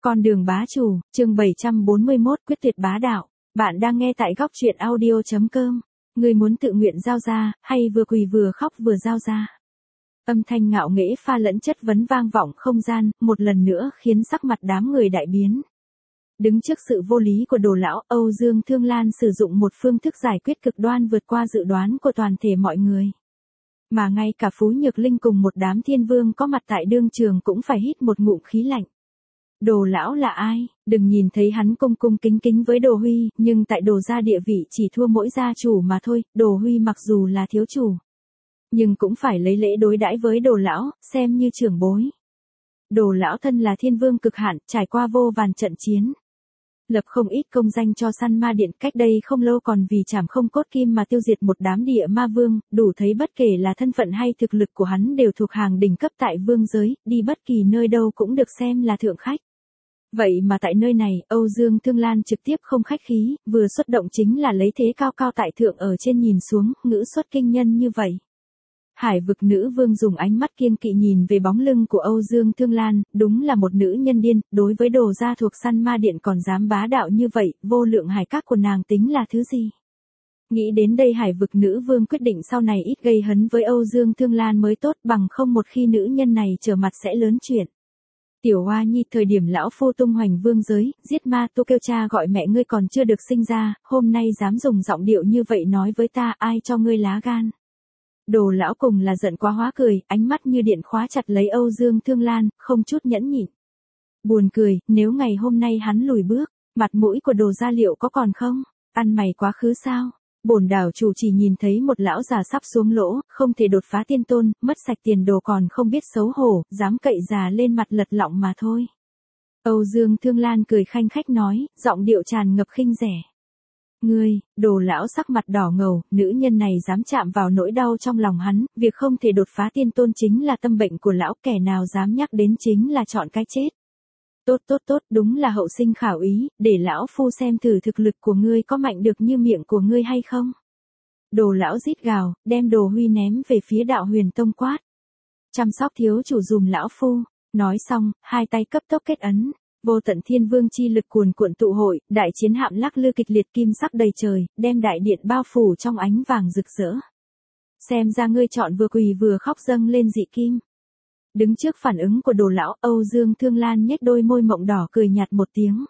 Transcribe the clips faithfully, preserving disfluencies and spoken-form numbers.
Con đường bá chủ, chương bảy trăm bốn mươi mốt, quyết tuyệt bá đạo. Bạn đang nghe tại góc truyện audio chấm com. Người muốn tự nguyện giao ra, hay vừa quỳ vừa khóc vừa giao ra? Âm thanh ngạo nghễ pha lẫn chất vấn vang vọng không gian, một lần nữa khiến sắc mặt đám người đại biến. Đứng trước sự vô lý của Đồ lão, Âu Dương Thương Lan sử dụng một phương thức giải quyết cực đoan vượt qua dự đoán của toàn thể mọi người. Mà ngay cả Phú Nhược Linh cùng một đám thiên vương có mặt tại đương trường cũng phải hít một ngụm khí lạnh. Đồ lão là ai? Đừng nhìn thấy hắn cung cung kính kính với Đồ Huy, nhưng tại Đồ gia địa vị chỉ thua mỗi gia chủ mà thôi. Đồ Huy mặc dù là thiếu chủ, nhưng cũng phải lấy lễ đối đãi với Đồ lão, xem như trưởng bối. Đồ lão thân là thiên vương cực hạn, trải qua vô vàn trận chiến, lập không ít công danh cho Săn Ma Điện, cách đây không lâu còn vì trảm không cốt kim mà tiêu diệt một đám địa ma vương, đủ thấy bất kể là thân phận hay thực lực của hắn đều thuộc hàng đỉnh cấp tại vương giới, đi bất kỳ nơi đâu cũng được xem là thượng khách. Vậy mà tại nơi này, Âu Dương Thương Lan trực tiếp không khách khí, vừa xuất động chính là lấy thế cao cao tại thượng ở trên nhìn xuống, ngữ xuất kinh nhân như vậy. Hải vực nữ vương dùng ánh mắt kiêng kỵ nhìn về bóng lưng của Âu Dương Thương Lan, đúng là một nữ nhân điên, đối với Đồ gia thuộc Săn Ma Điện còn dám bá đạo như vậy, vô lượng hải các của nàng tính là thứ gì? Nghĩ đến đây hải vực nữ vương quyết định sau này ít gây hấn với Âu Dương Thương Lan mới tốt, bằng không một khi nữ nhân này trở mặt sẽ lớn chuyện. Tiểu Hoa Nhi, thời điểm lão phu tung hoành vương giới, giết ma tu kêu cha gọi mẹ ngươi còn chưa được sinh ra, hôm nay dám dùng giọng điệu như vậy nói với ta, ai cho ngươi lá gan? Đồ lão cùng là giận quá hóa cười, ánh mắt như điện khóa chặt lấy Âu Dương Thương Lan, không chút nhẫn nhịn. Buồn cười, nếu ngày hôm nay hắn lùi bước, mặt mũi của Đồ gia liệu có còn không? Ăn mày quá khứ sao? Bổn đảo chủ chỉ nhìn thấy một lão già sắp xuống lỗ, không thể đột phá tiên tôn, mất sạch tiền đồ còn không biết xấu hổ, dám cậy già lên mặt lật lọng mà thôi. Âu Dương Thương Lan cười khanh khách nói, giọng điệu tràn ngập khinh rẻ. Ngươi, Đồ lão sắc mặt đỏ ngầu, nữ nhân này dám chạm vào nỗi đau trong lòng hắn, việc không thể đột phá tiên tôn chính là tâm bệnh của lão, kẻ nào dám nhắc đến chính là chọn cái chết. Tốt tốt tốt, đúng là hậu sinh khảo ý, để lão phu xem thử thực lực của ngươi có mạnh được như miệng của ngươi hay không. Đồ lão rít gào, đem Đồ Huy ném về phía Đạo Huyền Tông quát. Chăm sóc thiếu chủ dùm lão phu. Nói xong, hai tay cấp tốc kết ấn. Vô tận thiên vương chi lực cuồn cuộn tụ hội, đại chiến hạm lắc lư kịch liệt, kim sắc đầy trời, đem đại điện bao phủ trong ánh vàng rực rỡ. Xem ra ngươi chọn vừa quỳ vừa khóc dâng lên dị kim. Đứng trước phản ứng của Đồ lão, Âu Dương Thương Lan nhếch đôi môi mộng đỏ cười nhạt một tiếng.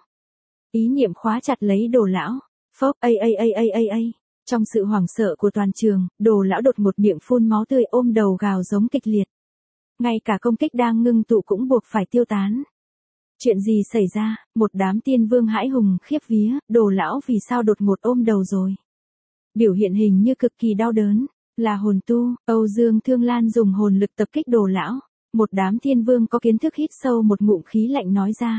Ý niệm khóa chặt lấy Đồ lão. Phốc, a a a a a a. Trong sự hoảng sợ của toàn trường, Đồ lão đột một miệng phun máu tươi, ôm đầu gào giống kịch liệt. Ngay cả công kích đang ngưng tụ cũng buộc phải tiêu tán. Chuyện gì xảy ra? Một đám tiên vương hãi hùng khiếp vía, Đồ lão vì sao đột ngột ôm đầu rồi? Biểu hiện hình như cực kỳ đau đớn. Là hồn tu. Âu Dương Thương Lan dùng hồn lực tập kích Đồ lão. Một đám thiên vương có kiến thức hít sâu một ngụm khí lạnh nói ra.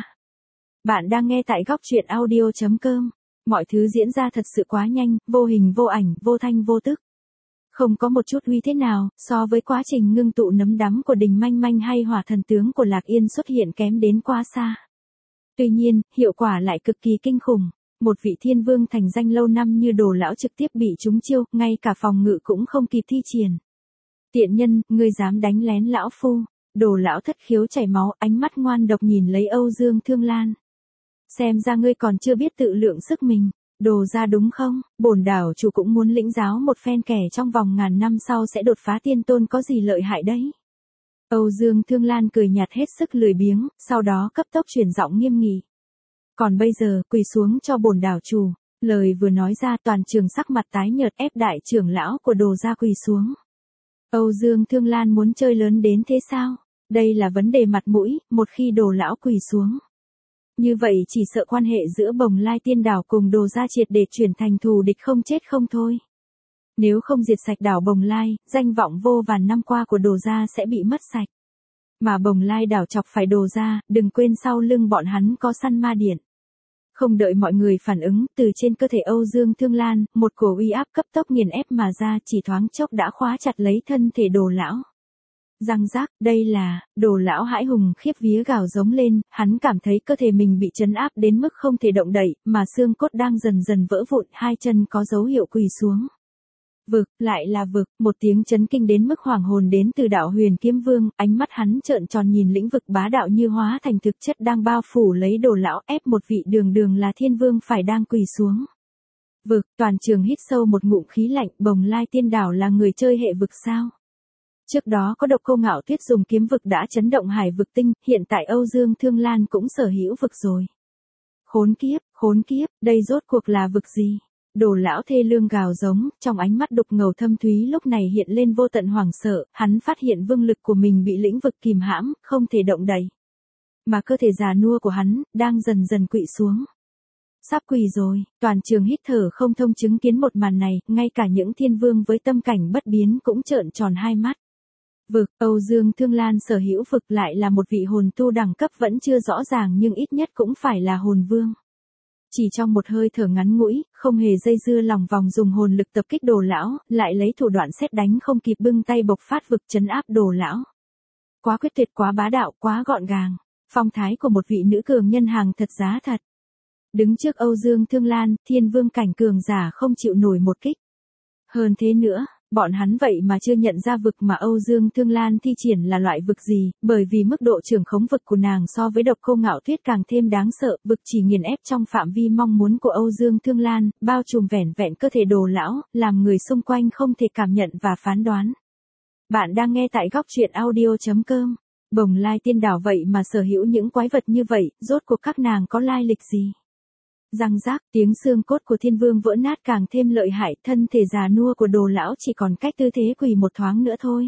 Bạn đang nghe tại góc truyện audio chấm com. Mọi thứ diễn ra thật sự quá nhanh, vô hình vô ảnh, vô thanh vô tức. Không có một chút uy thế nào, so với quá trình ngưng tụ nấm đắm của Đình Manh Manh hay hỏa thần tướng của Lạc Yên xuất hiện kém đến quá xa. Tuy nhiên, hiệu quả lại cực kỳ kinh khủng. Một vị thiên vương thành danh lâu năm như Đồ lão trực tiếp bị trúng chiêu, ngay cả phòng ngự cũng không kịp thi triển. Tiện nhân, ngươi dám đánh lén lão phu. Đồ lão thất khiếu chảy máu, ánh mắt ngoan độc nhìn lấy Âu Dương Thương Lan. Xem ra ngươi còn chưa biết tự lượng sức mình. Đồ gia đúng không? Bổn đảo chủ cũng muốn lĩnh giáo một phen kẻ trong vòng ngàn năm sau sẽ đột phá tiên tôn có gì lợi hại đấy. Âu Dương Thương Lan cười nhạt hết sức lười biếng, sau đó cấp tốc chuyển giọng nghiêm nghị. Còn bây giờ, quỳ xuống cho bổn đảo chủ. Lời vừa nói ra, toàn trường sắc mặt tái nhợt, ép đại trưởng lão của Đồ gia quỳ xuống. Âu Dương Thương Lan muốn chơi lớn đến thế sao? Đây là vấn đề mặt mũi, một khi Đồ lão quỳ xuống. Như vậy chỉ sợ quan hệ giữa Bồng Lai Tiên Đảo cùng Đồ gia triệt để chuyển thành thù địch không chết không thôi. Nếu không diệt sạch đảo Bồng Lai, danh vọng vô vàn năm qua của Đồ gia sẽ bị mất sạch. Mà Bồng Lai đảo chọc phải Đồ gia, đừng quên sau lưng bọn hắn có Săn Ma Điện. Không đợi mọi người phản ứng, từ trên cơ thể Âu Dương Thương Lan, một cổ uy áp cấp tốc nghiền ép mà ra, chỉ thoáng chốc đã khóa chặt lấy thân thể Đồ lão. Răng rác, đây là, Đồ lão hãi hùng khiếp vía gào giống lên, hắn cảm thấy cơ thể mình bị trấn áp đến mức không thể động đậy, mà xương cốt đang dần dần vỡ vụn, hai chân có dấu hiệu quỳ xuống. Vực, lại là vực, một tiếng chấn kinh đến mức hoàng hồn đến từ đạo Huyền Kiếm Vương, ánh mắt hắn trợn tròn nhìn lĩnh vực bá đạo như hóa thành thực chất đang bao phủ lấy Đồ lão, ép một vị đường đường là thiên vương phải đang quỳ xuống. Vực, toàn trường hít sâu một ngụm khí lạnh, Bồng Lai Tiên Đảo là người chơi hệ vực sao? Trước đó có Độc Cô Ngạo Tuyết dùng kiếm vực đã chấn động hải vực tinh, hiện tại Âu Dương Thương Lan cũng sở hữu vực rồi. Khốn kiếp, khốn kiếp, đây rốt cuộc là vực gì? Đồ lão thê lương gào giống, trong ánh mắt đục ngầu thâm thúy lúc này hiện lên vô tận hoảng sợ, hắn phát hiện vương lực của mình bị lĩnh vực kìm hãm, không thể động đậy. Mà cơ thể già nua của hắn, đang dần dần quỵ xuống. Sắp quỳ rồi, toàn trường hít thở không thông chứng kiến một màn này, ngay cả những thiên vương với tâm cảnh bất biến cũng trợn tròn hai mắt. Vực, Âu Dương Thương Lan sở hữu vực lại là một vị hồn tu đẳng cấp vẫn chưa rõ ràng nhưng ít nhất cũng phải là hồn vương. Chỉ trong một hơi thở ngắn ngủi, không hề dây dưa lòng vòng dùng hồn lực tập kích Đồ lão, lại lấy thủ đoạn sét đánh không kịp bưng tay bộc phát vực trấn áp Đồ lão. Quá quyết tuyệt, quá bá đạo, quá gọn gàng, phong thái của một vị nữ cường nhân hàng thật giá thật. Đứng trước Âu Dương Thương Lan, thiên vương cảnh cường giả không chịu nổi một kích. Hơn thế nữa, bọn hắn vậy mà chưa nhận ra vực mà Âu Dương Thương Lan thi triển là loại vực gì, bởi vì mức độ trưởng khống vực của nàng so với Độc Cô Ngạo Tuyết càng thêm đáng sợ, vực chỉ nghiền ép trong phạm vi mong muốn của Âu Dương Thương Lan, bao trùm vẻn vẹn cơ thể Đồ lão, làm người xung quanh không thể cảm nhận và phán đoán. Bạn đang nghe tại góc truyện audio chấm com. Bồng Lai Tiên Đảo vậy mà sở hữu những quái vật như vậy, rốt cuộc các nàng có lai lịch gì? Răng rác, tiếng xương cốt của thiên vương vỡ nát càng thêm lợi hại, thân thể già nua của Đồ lão chỉ còn cách tư thế quỳ một thoáng nữa thôi.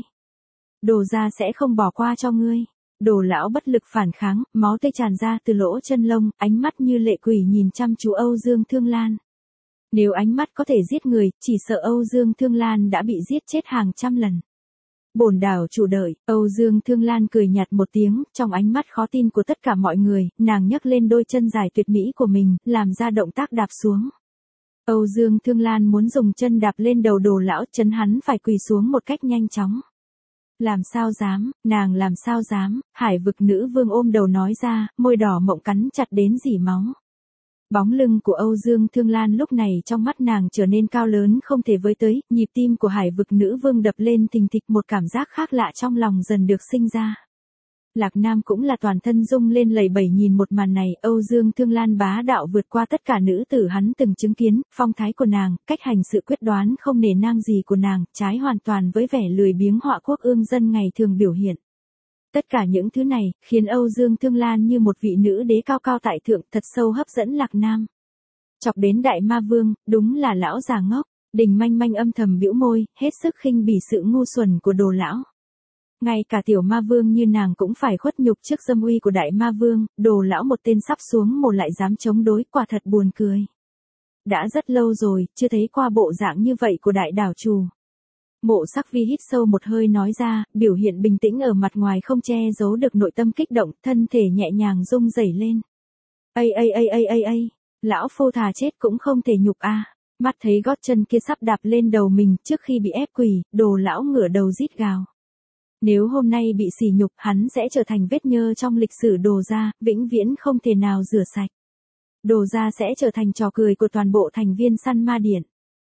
Đồ gia sẽ không bỏ qua cho ngươi. Đồ lão bất lực phản kháng, máu tươi tràn ra từ lỗ chân lông, ánh mắt như lệ quỷ nhìn chăm chú Âu Dương Thương Lan. Nếu ánh mắt có thể giết người, chỉ sợ Âu Dương Thương Lan đã bị giết chết hàng trăm lần. Bổn đảo chủ đợi, Âu Dương Thương Lan cười nhạt một tiếng, trong ánh mắt khó tin của tất cả mọi người, nàng nhấc lên đôi chân dài tuyệt mỹ của mình, làm ra động tác đạp xuống. Âu Dương Thương Lan muốn dùng chân đạp lên đầu Đồ lão, chấn hắn phải quỳ xuống một cách nhanh chóng. Làm sao dám, nàng làm sao dám, hải vực nữ vương ôm đầu nói ra, môi đỏ mộng cắn chặt đến rỉ máu. Bóng lưng của Âu Dương Thương Lan lúc này trong mắt nàng trở nên cao lớn không thể với tới, nhịp tim của hải vực nữ vương đập lên thình thịch, một cảm giác khác lạ trong lòng dần được sinh ra. Lạc Nam cũng là toàn thân rung lên lẩy bẩy nhìn một màn này, Âu Dương Thương Lan bá đạo vượt qua tất cả nữ tử hắn từng chứng kiến, phong thái của nàng, cách hành sự quyết đoán không nể nang gì của nàng, trái hoàn toàn với vẻ lười biếng họa quốc ương dân ngày thường biểu hiện. Tất cả những thứ này, khiến Âu Dương Thương Lan như một vị nữ đế cao cao tại thượng, thật sâu hấp dẫn Lạc Nam. Chọc đến Đại Ma Vương, đúng là lão già ngốc, Đình Manh Manh âm thầm bĩu môi, hết sức khinh bỉ sự ngu xuẩn của Đồ lão. Ngay cả tiểu ma vương như nàng cũng phải khuất nhục trước dâm uy của Đại Ma Vương, Đồ lão một tên sắp xuống mồ lại dám chống đối, quả thật buồn cười. Đã rất lâu rồi, chưa thấy qua bộ dạng như vậy của đại đảo chủ. Mộ Sắc Vi hít sâu một hơi nói ra, biểu hiện bình tĩnh ở mặt ngoài không che giấu được nội tâm kích động, thân thể nhẹ nhàng rung rẩy lên. Ây ây ây ây ây ây, lão phu thà chết cũng không thể nhục a. Mắt thấy gót chân kia sắp đạp lên đầu mình, trước khi bị ép quỳ, Đồ lão ngửa đầu rít gào. Nếu hôm nay bị sỉ nhục, hắn sẽ trở thành vết nhơ trong lịch sử Đồ gia, vĩnh viễn không thể nào rửa sạch. Đồ gia sẽ trở thành trò cười của toàn bộ thành viên săn ma điện.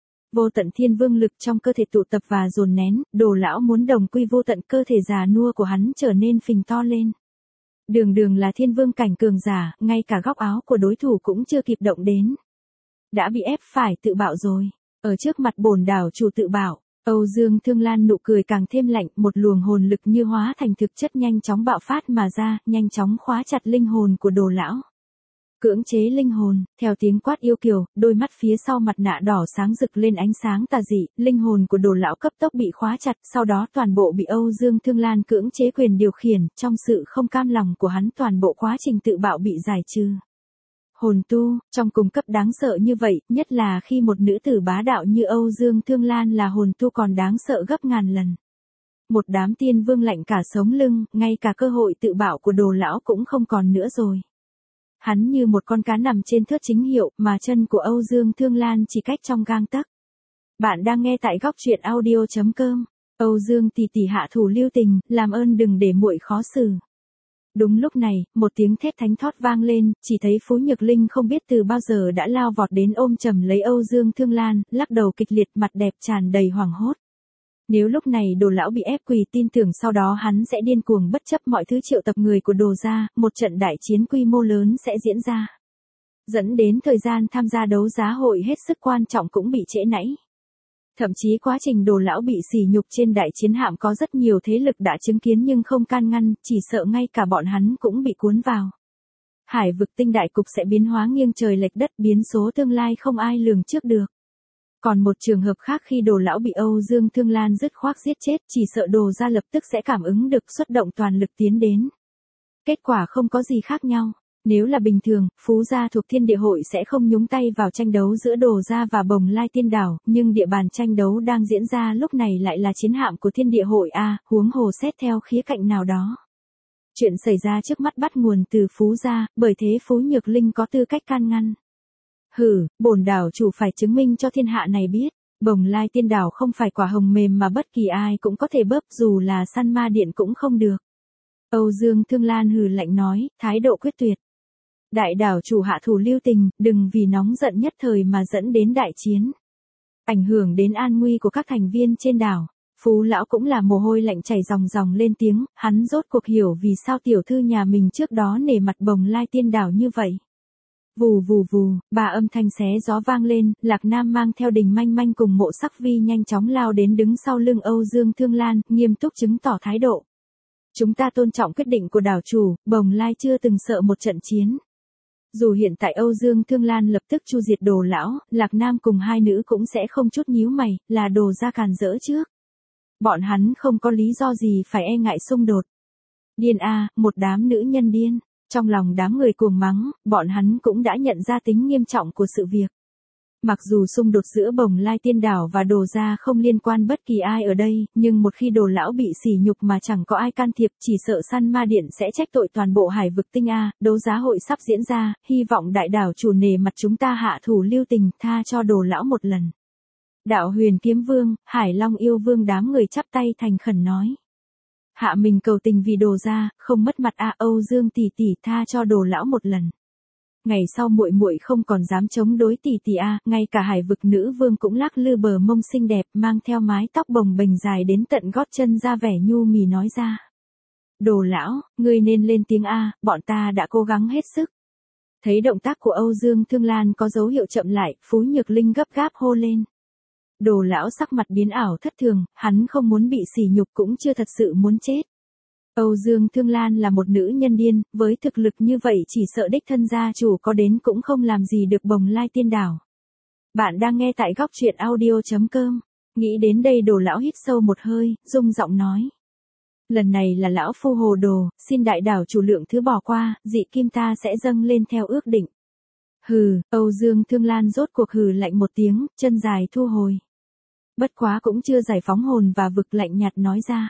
Vô tận thiên vương lực trong cơ thể tụ tập và dồn nén, Đồ lão muốn đồng quy vô tận, cơ thể già nua của hắn trở nên phình to lên. Đường đường là thiên vương cảnh cường giả, ngay cả góc áo của đối thủ cũng chưa kịp động đến. Đã bị ép phải tự bạo rồi. Ở trước mặt bổn đảo chủ tự bạo, Âu Dương Thương Lan nụ cười càng thêm lạnh, một luồng hồn lực như hóa thành thực chất nhanh chóng bạo phát mà ra, nhanh chóng khóa chặt linh hồn của Đồ lão. Cưỡng chế linh hồn, theo tiếng quát yêu kiều, đôi mắt phía sau mặt nạ đỏ sáng rực lên ánh sáng tà dị, linh hồn của Đồ lão cấp tốc bị khóa chặt, sau đó toàn bộ bị Âu Dương Thương Lan cưỡng chế quyền điều khiển, trong sự không cam lòng của hắn toàn bộ quá trình tự bạo bị giải trừ. Hồn tu, trong cùng cấp đáng sợ như vậy, nhất là khi một nữ tử bá đạo như Âu Dương Thương Lan là hồn tu còn đáng sợ gấp ngàn lần. Một đám tiên vương lạnh cả sống lưng, ngay cả cơ hội tự bạo của Đồ lão cũng không còn nữa rồi. Hắn như một con cá nằm trên thớt chính hiệu, mà chân của Âu Dương Thương Lan chỉ cách trong gang tấc. Bạn đang nghe tại góc truyện audio chấm com. Âu Dương tỷ tỷ hạ thủ lưu tình, làm ơn đừng để muội khó xử. Đúng lúc này, một tiếng thét thánh thót vang lên, chỉ thấy Phú Nhược Linh không biết từ bao giờ đã lao vọt đến ôm chầm lấy Âu Dương Thương Lan, lắc đầu kịch liệt, mặt đẹp tràn đầy hoảng hốt. Nếu lúc này Đồ lão bị ép quỳ, tin tưởng sau đó hắn sẽ điên cuồng bất chấp mọi thứ triệu tập người của Đồ gia, một trận đại chiến quy mô lớn sẽ diễn ra. Dẫn đến thời gian tham gia đấu giá hội hết sức quan trọng cũng bị trễ nãy. Thậm chí quá trình Đồ lão bị sỉ nhục trên đại chiến hạm có rất nhiều thế lực đã chứng kiến nhưng không can ngăn, chỉ sợ ngay cả bọn hắn cũng bị cuốn vào. Hải vực tinh đại cục sẽ biến hóa nghiêng trời lệch đất, biến số tương lai không ai lường trước được. Còn một trường hợp khác, khi Đồ lão bị Âu Dương Thương Lan dứt khoát giết chết, chỉ sợ Đồ gia lập tức sẽ cảm ứng được, xuất động toàn lực tiến đến. Kết quả không có gì khác nhau. Nếu là bình thường, Phú gia thuộc Thiên Địa Hội sẽ không nhúng tay vào tranh đấu giữa Đồ gia và Bồng Lai Tiên Đảo, nhưng địa bàn tranh đấu đang diễn ra lúc này lại là chiến hạm của Thiên Địa Hội a, huống hồ xét theo khía cạnh nào đó. Chuyện xảy ra trước mắt bắt nguồn từ Phú gia, bởi thế Phú Nhược Linh có tư cách can ngăn. Hừ, bổn đảo chủ phải chứng minh cho thiên hạ này biết, Bồng Lai Tiên Đảo không phải quả hồng mềm mà bất kỳ ai cũng có thể bóp, dù là săn ma điện cũng không được. Âu Dương Thương Lan hừ lạnh nói, thái độ quyết tuyệt. Đại đảo chủ hạ thủ lưu tình, đừng vì nóng giận nhất thời mà dẫn đến đại chiến. Ảnh hưởng đến an nguy của các thành viên trên đảo. Phú lão cũng là mồ hôi lạnh chảy ròng ròng lên tiếng, hắn rốt cuộc hiểu vì sao tiểu thư nhà mình trước đó nể mặt Bồng Lai Tiên Đảo như vậy. Vù vù vù, ba âm thanh xé gió vang lên, Lạc Nam mang theo Đình Manh Manh cùng Mộ Sắc Vi nhanh chóng lao đến đứng sau lưng Âu Dương Thương Lan, nghiêm túc chứng tỏ thái độ. Chúng ta tôn trọng quyết định của đảo chủ, Bồng Lai chưa từng sợ một trận chiến. Dù hiện tại Âu Dương Thương Lan lập tức chu diệt Đồ lão, Lạc Nam cùng hai nữ cũng sẽ không chút nhíu mày, là Đồ gia càn rỡ trước. Bọn hắn không có lý do gì phải e ngại xung đột. Điên a, một đám nữ nhân điên. Trong lòng đám người cuồng mắng, bọn hắn cũng đã nhận ra tính nghiêm trọng của sự việc. Mặc dù xung đột giữa Bồng Lai Tiên Đảo và Đồ gia không liên quan bất kỳ ai ở đây, nhưng một khi Đồ lão bị sỉ nhục mà chẳng có ai can thiệp, chỉ sợ săn ma điện sẽ trách tội toàn bộ hải vực tinh a. Đấu giá hội sắp diễn ra, hy vọng đại đảo chủ nể mặt chúng ta hạ thủ lưu tình, tha cho Đồ lão một lần. Đạo Huyền Kiếm Vương, Hải Long Yêu Vương đám người chắp tay thành khẩn nói. Hạ mình cầu tình vì Đồ gia, không mất mặt a. Âu Dương tỷ tỷ, tha cho Đồ lão một lần. Ngày sau muội muội không còn dám chống đối tỷ tỷ a, ngay cả hải vực nữ vương cũng lắc lư bờ mông xinh đẹp, mang theo mái tóc bồng bềnh dài đến tận gót chân ra vẻ nhu mì nói ra. Đồ lão, ngươi nên lên tiếng a, bọn ta đã cố gắng hết sức. Thấy động tác của Âu Dương Thương Lan có dấu hiệu chậm lại, Phú Nhược Linh gấp gáp hô lên. Đồ lão sắc mặt biến ảo thất thường, hắn không muốn bị sỉ nhục cũng chưa thật sự muốn chết. Âu Dương Thương Lan là một nữ nhân điên, với thực lực như vậy chỉ sợ đích thân gia chủ có đến cũng không làm gì được Bồng Lai Tiên Đảo. Bạn đang nghe tại góc truyện audio chấm com. Nghĩ đến đây Đồ lão hít sâu một hơi, rung giọng nói. Lần này là lão phu hồ đồ, xin đại đảo chủ lượng thứ bỏ qua, dị kim ta sẽ dâng lên theo ước định. Hừ, Âu Dương Thương Lan rốt cuộc hừ lạnh một tiếng, chân dài thu hồi. Bất quá cũng chưa giải phóng hồn và vực, lạnh nhạt nói ra.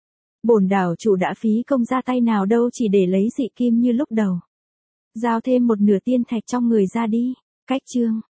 Bổn đảo chủ đã phí công ra tay nào đâu chỉ để lấy dị kim như lúc đầu. Giao thêm một nửa tiên thạch trong người ra đi. Cách chương.